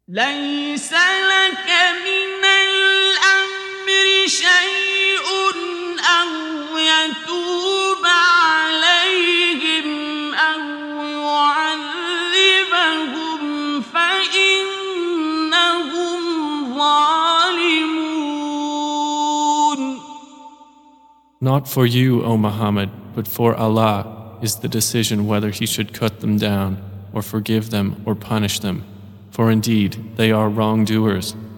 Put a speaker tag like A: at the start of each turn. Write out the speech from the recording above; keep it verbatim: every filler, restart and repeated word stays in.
A: ليس لك من الأمر شيء أو يتوب عليهم أو يعذبهم فإنهم ظالمون.
B: Not for you, O Muhammad, but for Allah is the decision whether He should cut them down, or forgive them, or punish them. For indeed, they are wrongdoers.